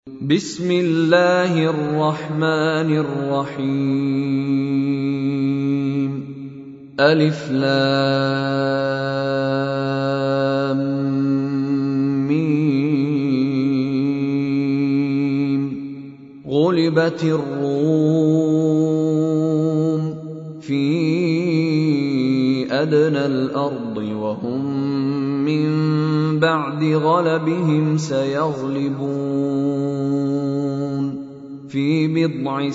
بسم الله الرحمن الرحيم. ألف لام ميم. غلبت الروم في أدنى الأرض وهم من بعد غلبهم سيغلبون في بضع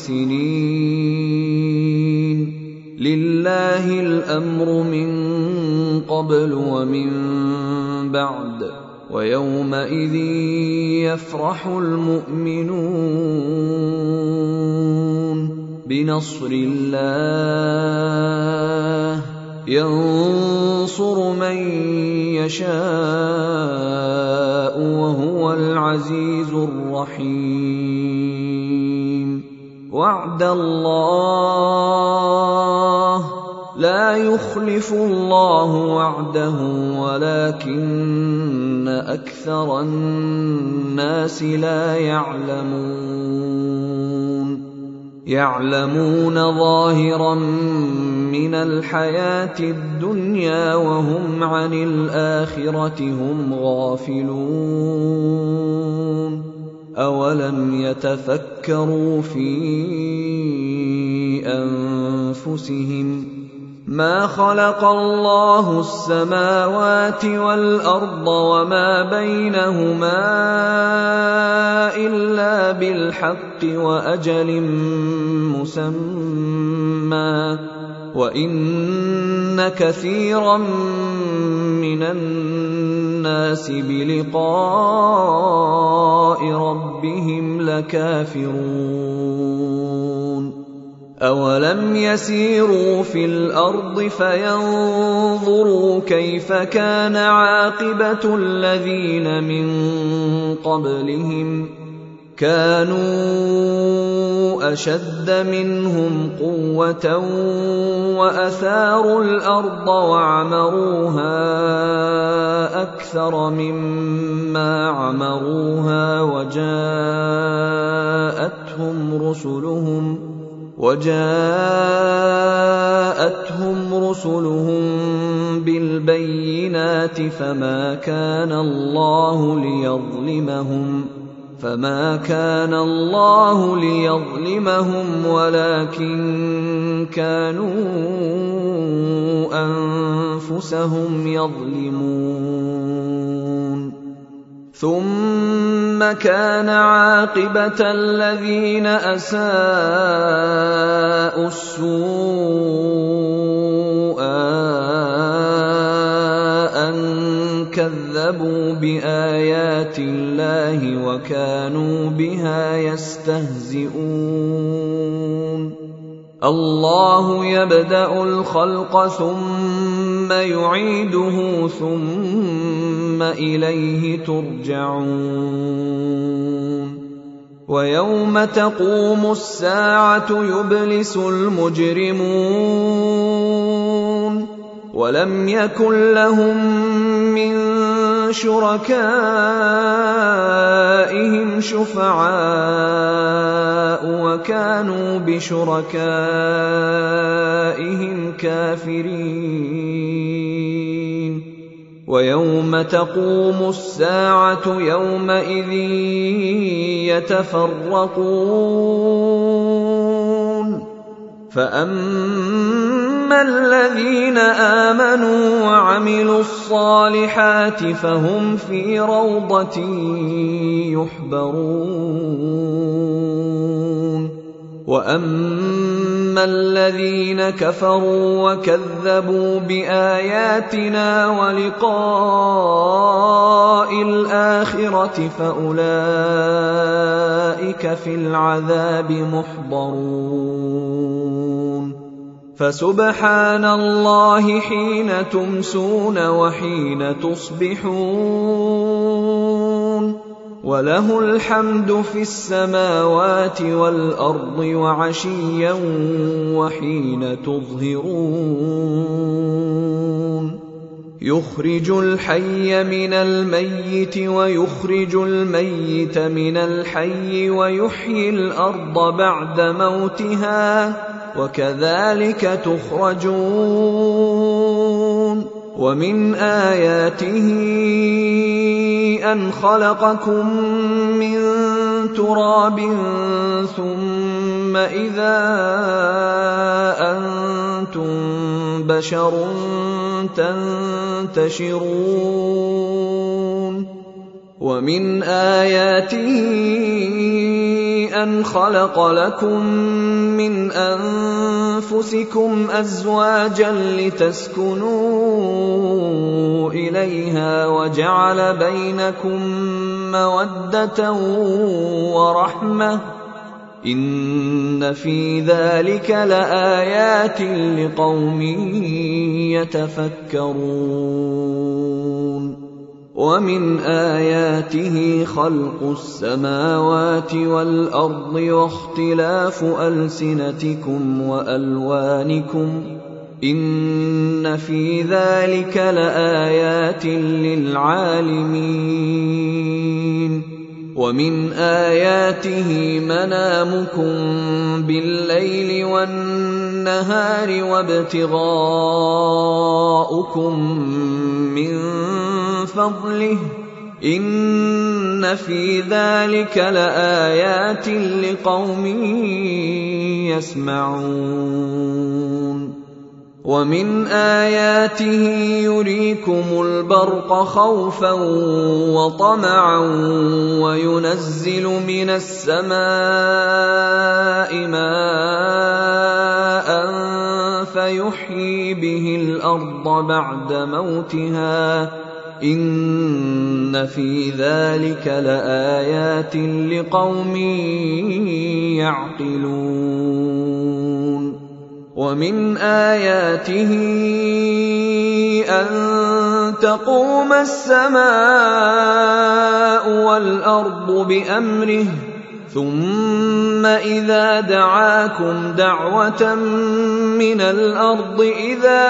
سنين. لله الأمر من قبل ومن بعد ويومئذ يفرح المؤمنون بنصر الله ينصر من يشاء وهو العزيز الرحيم. وعد الله لا يخلف الله وعده ولكن أكثر الناس لا يعلمون ظاهرا من الحياة الدنيا وهم عن الآخرة هم غافلون. أولم يتفكروا في أنفسهم ما خلق الله السماوات والأرض وما بينهما إلا بالحق وأجل مسمى وإن كثيرا من الناس بلقاء ربهم لكافرون. أولم يسيروا في الأرض فينظروا كيف كان عاقبة الذين من قبلهم كانوا أشد منهم قوة وأثاروا الأرض وعمروها أكثر مما عمروها وجاءتهم رسلهم بالبينات فما كان الله ليظلمهم ولكن كانوا أنفسهم يظلمون. ثم كان عاقبة الذين أساءوا السوء أن كذبوا بآيات الله وكانوا بها يستهزئون. الله يبدأ الخلق ثم يعيده ثم إليه ترجعون. ويوم تقوم الساعة يبلس المجرمون ولم يكن لهم من شركائهم شفعاء وكانوا بشركائهم كافرين. ويوم تقوم الساعة يومئذ يتفرقون فأما الذين آمنوا وعملوا الصالحات فهم في روضة يحبرون. وأما الذين كفروا وكذبوا بآياتنا ولقاء الآخرة فأولئك في العذاب محضرون. فسبحان الله حين تمسون وحين تصبحون وله الحمد في السماوات والأرض وعشيا وحين تظهرون. يخرج الحي من الميت ويخرج الميت من الحي ويحيي الأرض بعد موتها وكذلك تخرجون ومن آياته أن خلقكم من تراب ثم إذا أنتم بشر تنتشرون ومن آياته أن خلق لكم من أنفسكم أزواجا لتسكنوا إليها وجعل بينكم مودة ورحمة إن في ذلك لآيات لقوم يتفكرون ومن آياته خلق السماوات والأرض واختلاف ألسنتكم وألوانكم إن في ذلك لآيات للعالمين ومن آياته منامكم بالليل والنهار وابتغاؤكم من فضله إن في ذلك لآيات لقوم يسمعون ومن آياته يريكم البرق خوفا وطمعا وينزل من السماء ماء فيحيي به الأرض بعد موتها إن في ذلك لآيات لقوم يعقلون ومن آياته أن تقوم السماء والأرض بأمره ثم إذا دعاكم دعوة من الأرض إذا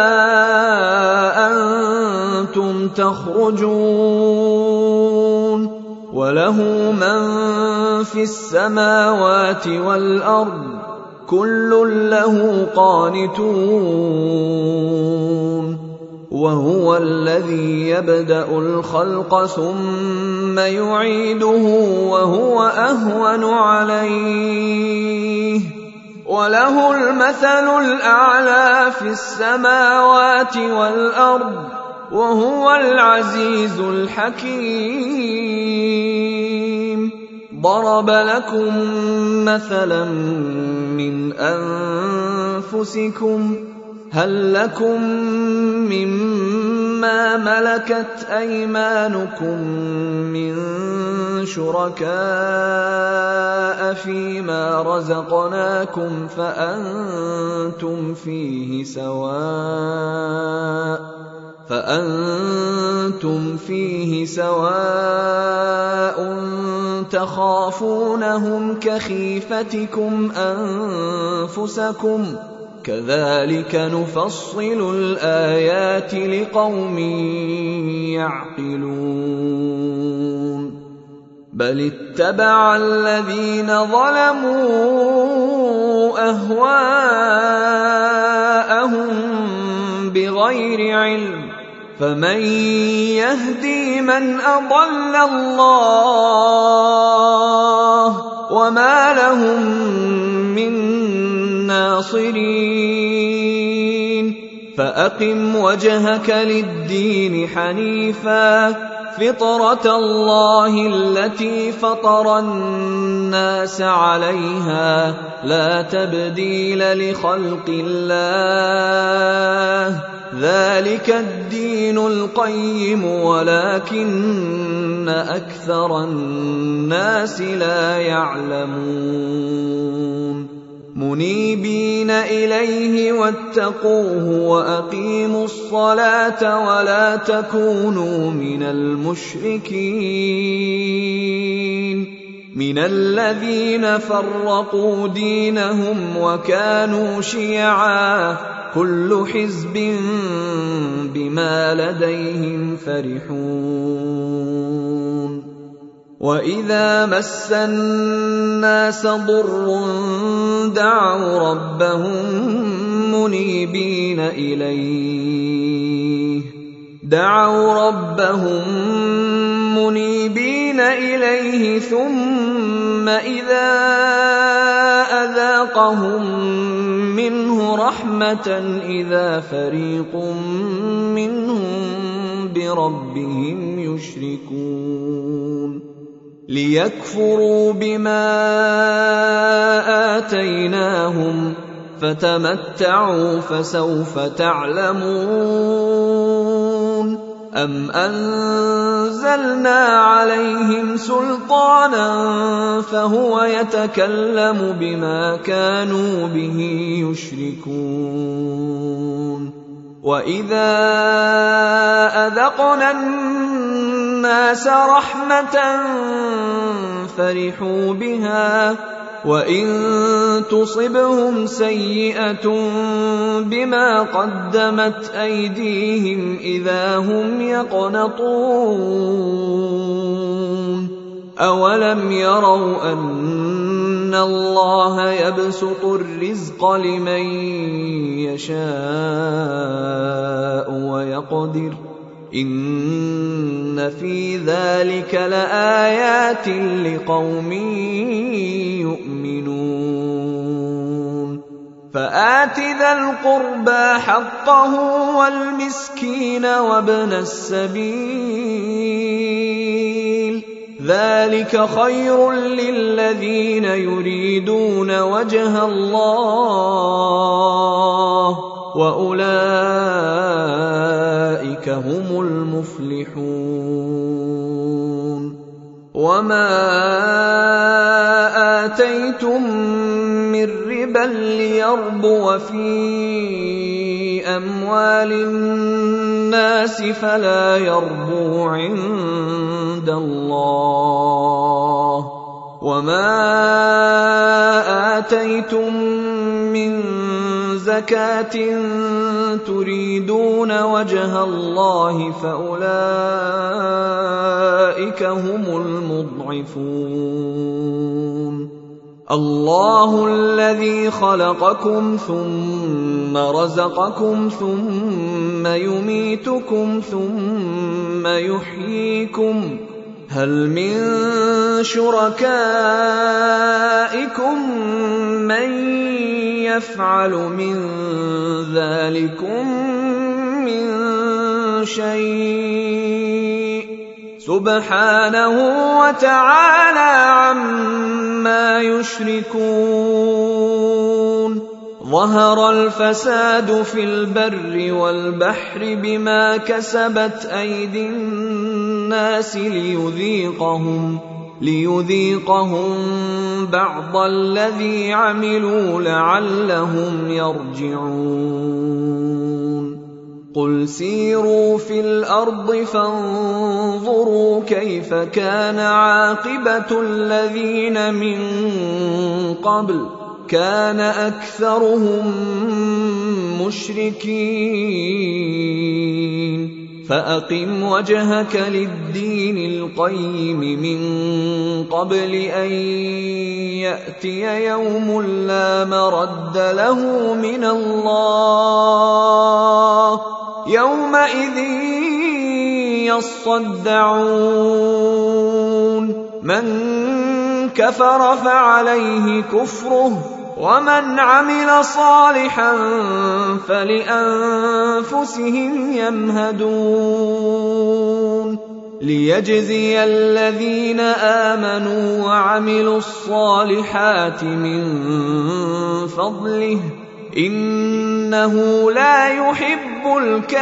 أنتم تخرجون وله من في السماوات والأرض كل له قانتون وهو الذي يبدأ الخلق ثم يعيده وهو أهون عليه وله المثل الأعلى في السماوات والأرض وهو العزيز الحكيم ضرب لكم مثلا من أنفسكم هل لكم مما ملكت أيمانكم من شركاء فيما رزقناكم فأنتم فيه سواء تخافونهم كخيفتكم أنفسكم كذلك نفصل الآيات لقوم يعقلون بل اتبع الذين ظلموا أهواءهم بغير علم فمن يهدي من أضل الله وما لهم من ناصرين فأقم وجهك للدين حنيفا فطرة الله التي فطر الناس عليها لا تبديل لخلق الله ذلك الدين القيم ولكن أكثر الناس لا يعلمون منيبين إليه واتقوه وأقيموا الصلاة ولا تكونوا من المشركين من الذين فرقوا دينهم وكانوا شيعا كل حزب بما لديهم فرحون وإذا مس الناس ضر دعوا ربهم منيبين إليه ثم إذا أذاقهم منه رحمة إذا فريق منهم بربهم يشركون ليكفروا بما آتيناهم فتمتعوا فسوف تعلمون أم أنزلنا عليهم سلطانا فهو يتكلم بما كانوا به يشركون وإذا أذقنا الناس رحمة فرحوا بها وإن تصبهم سيئة بما قدمت أيديهم إذا هم يقنطون أولم يروا أن الله يبسط الرزق لمن يشاء ويقدر إن في ذلك لآيات لقوم يؤمنون فآت ذا القربى حقه والمسكين وابن السبيل ذلك خير للذين يريدون وجه الله وأولئك هم المفلحون وما آتيتم من ربا ليربو في أموال الناس فلا يربو عند الله وما آتيتم من زكاة تريدون وجه الله فأولئك هم المضعفون الله الذي خلقكم ثم رزقكم ثم يميتكم ثم يحييكم هل من شركائكم من يفعل من ذلكم من شيء سبحانه وتعالى عما يشركون ظهر الفساد في البر والبحر بما كسبت أيدي الناس ليذيقهم بعض الذي عملوا لعلهم يرجعون قل سيروا في الأرض فانظروا كيف كان عاقبة الذين من قبل كان أكثرهم مشركين فأقم وجهك للدين القيم من قبل أن يأتي يوم لا مرد له من الله يومئذ يصدعون من كفر فعليه كفره ومن عمل صالحا فلأنفسهم يمهدون ليجزي الذين آمنوا وعملوا الصالحات من فضله إنه لا يحب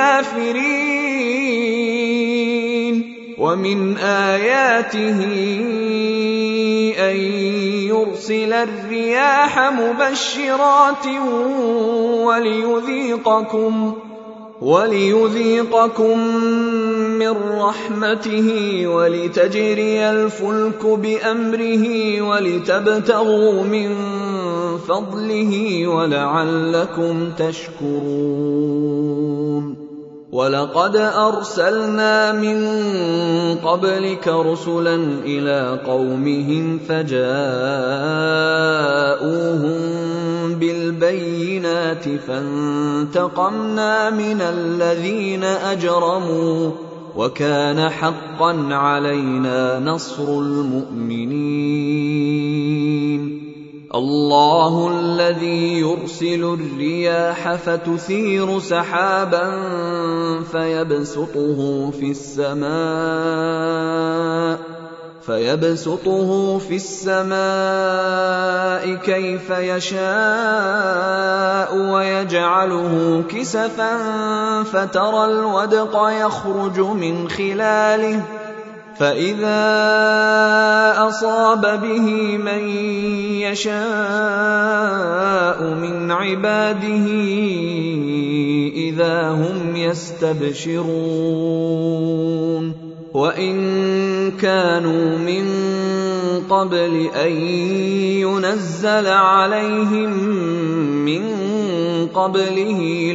الكافرين ومن آياته أن يرسل الرياح مبشرات وليذيقكم من رحمته ولتجري الفلك بأمره ولتبتغوا من فضله ولعلكم تشكرون. ولقد أرسلنا من قبلك رسلا إلى قومهم فجاءوهم بالبينات فانتقمنا من الذين أجرموا وكان حقا علينا نصر المؤمنين. الله الذي يرسل الرياح فتثير سحابا فيبسطه في السماء كيف يشاء ويجعله كسفا فترى الودق يخرج من خلاله فإذا أصاب به من يشاء من عباده إذا هم يستبشرون. وإن كانوا من قبل أن ينزل عليهم من قبله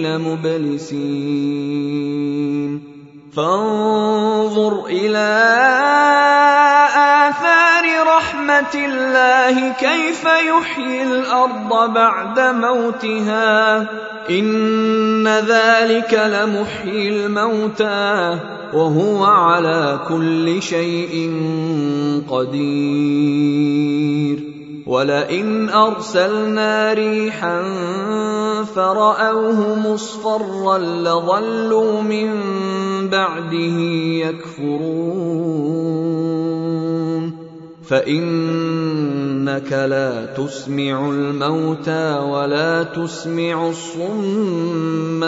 لمبلسين. فانظر إلى آثار رحمة الله كيف يحيي الأرض بعد موتها إن ذلك لمحيي الموتى وهو على كل شيء قدير. ولئن أرسلنا ريحا فرأوه مصفرا لظلوا من بعده يكفرون. فإنك لا تسمع الموتى ولا تسمع الصم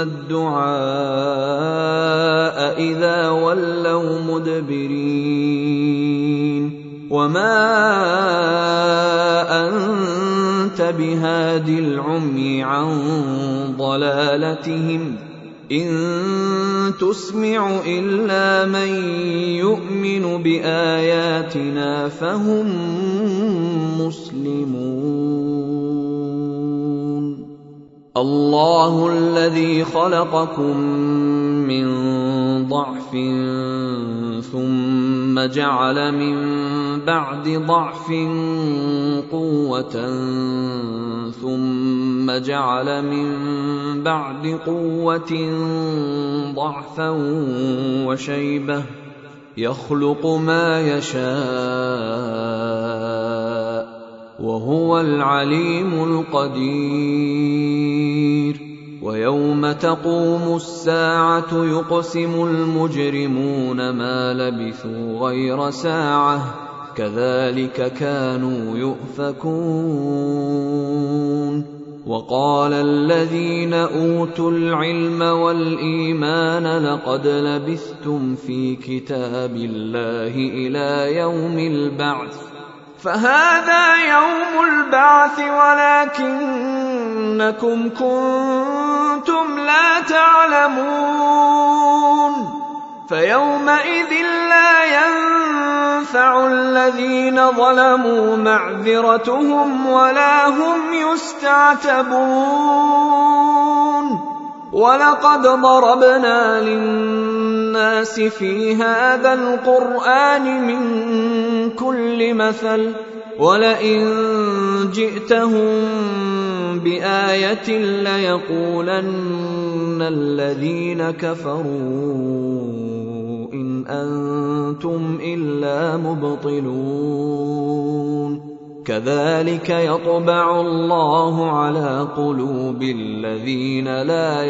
الدعاء إذا ولوا مدبرين. وما أنت بهاد العمي عن ضلالتهم إن تسمع إلا من يؤمن بآياتنا فهم مسلمون. الله الذي خلقكم من ضعف ثم جعل من بعد ضعف قوة ثم جعل من بعد قوة ضعفا وشيبة يخلق ما يشاء وهو العليم القدير. ويوم تقوم الساعة يقسم المجرمون ما لبثوا غير ساعة كذلك كانوا يؤفكون. وقال الذين أوتوا العلم والإيمان لقد لبثتم في كتاب الله إلى يوم البعث فهذا يوم البعث ولكنكم كنتم لا تعلمون. فيومئذ لا ينفع الذين ظلموا معذرتهم ولا هم يستعتبون. ولقد ضربنا للناس في هذا القرآن من كل مثل ولئن جئتهم بآية ليقولن الذين كفروا إن أنتم إلا مبطلون. كذلك يطبع الله على قلوب الذين لا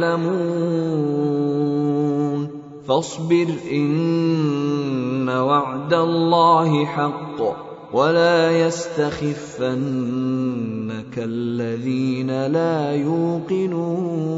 يعلمون. فاصبر إن وعد الله حق ولا يستخفنك الذين لا يوقنون.